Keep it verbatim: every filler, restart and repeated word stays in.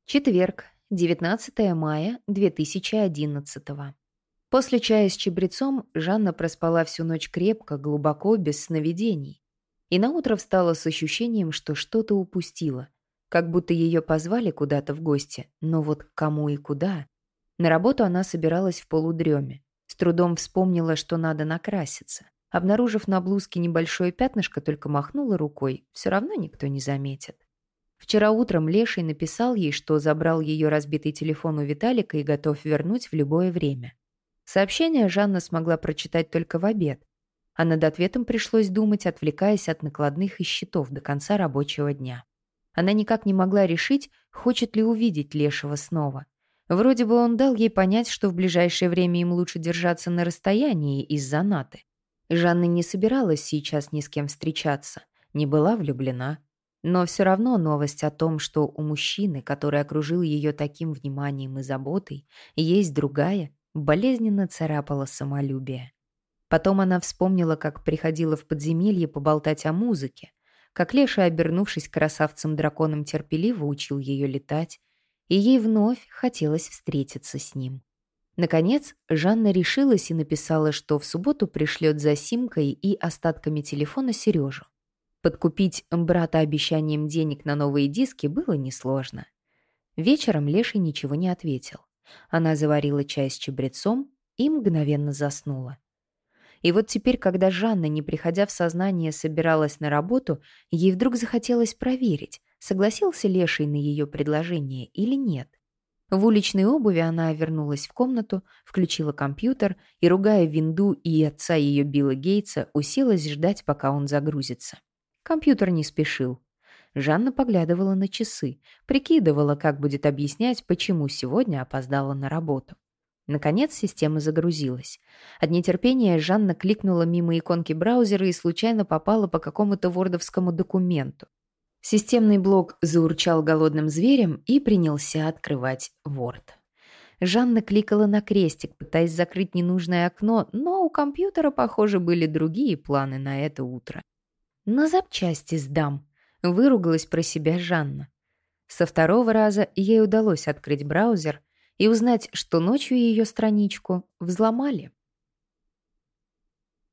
Четверг, девятнадцатое мая две тысячи одиннадцатого. После чая с чабрецом Жанна проспала всю ночь крепко, глубоко, без сновидений. И наутро встала с ощущением, что что-то упустила. Как будто ее позвали куда-то в гости, но вот к кому и куда. На работу она собиралась в полудреме. С трудом вспомнила, что надо накраситься. Обнаружив на блузке небольшое пятнышко, только махнула рукой, все равно никто не заметит. Вчера утром Леший написал ей, что забрал ее разбитый телефон у Виталика и готов вернуть в любое время. Сообщение Жанна смогла прочитать только в обед, а над ответом пришлось думать, отвлекаясь от накладных и счетов до конца рабочего дня. Она никак не могла решить, хочет ли увидеть Лешего снова. Вроде бы он дал ей понять, что в ближайшее время им лучше держаться на расстоянии из-за Наты. Жанна не собиралась сейчас ни с кем встречаться, не была влюблена. Но все равно новость о том, что у мужчины, который окружил ее таким вниманием и заботой, есть другая, болезненно царапала самолюбие. Потом она вспомнила, как приходила в подземелье поболтать о музыке, как Леша, обернувшись красавцем-драконом, терпеливо учил ее летать, и ей вновь хотелось встретиться с ним. Наконец, Жанна решилась и написала, что в субботу пришлет за симкой и остатками телефона Сережу. Подкупить брата обещанием денег на новые диски было несложно. Вечером Леший ничего не ответил. Она заварила чай с чабрецом и мгновенно заснула. И вот теперь, когда Жанна, не приходя в сознание, собиралась на работу, ей вдруг захотелось проверить, согласился Леший на ее предложение или нет. В уличной обуви она вернулась в комнату, включила компьютер и, ругая Винду и отца ее Билла Гейтса, уселась ждать, пока он загрузится. Компьютер не спешил. Жанна поглядывала на часы, прикидывала, как будет объяснять, почему сегодня опоздала на работу. Наконец система загрузилась. От нетерпения Жанна кликнула мимо иконки браузера и случайно попала по какому-то вордовскому документу. Системный блок заурчал голодным зверем и принялся открывать Word. Жанна кликала на крестик, пытаясь закрыть ненужное окно, но у компьютера, похоже, были другие планы на это утро. «На запчасти сдам», — выругалась про себя Жанна. Со второго раза ей удалось открыть браузер и узнать, что ночью ее страничку взломали.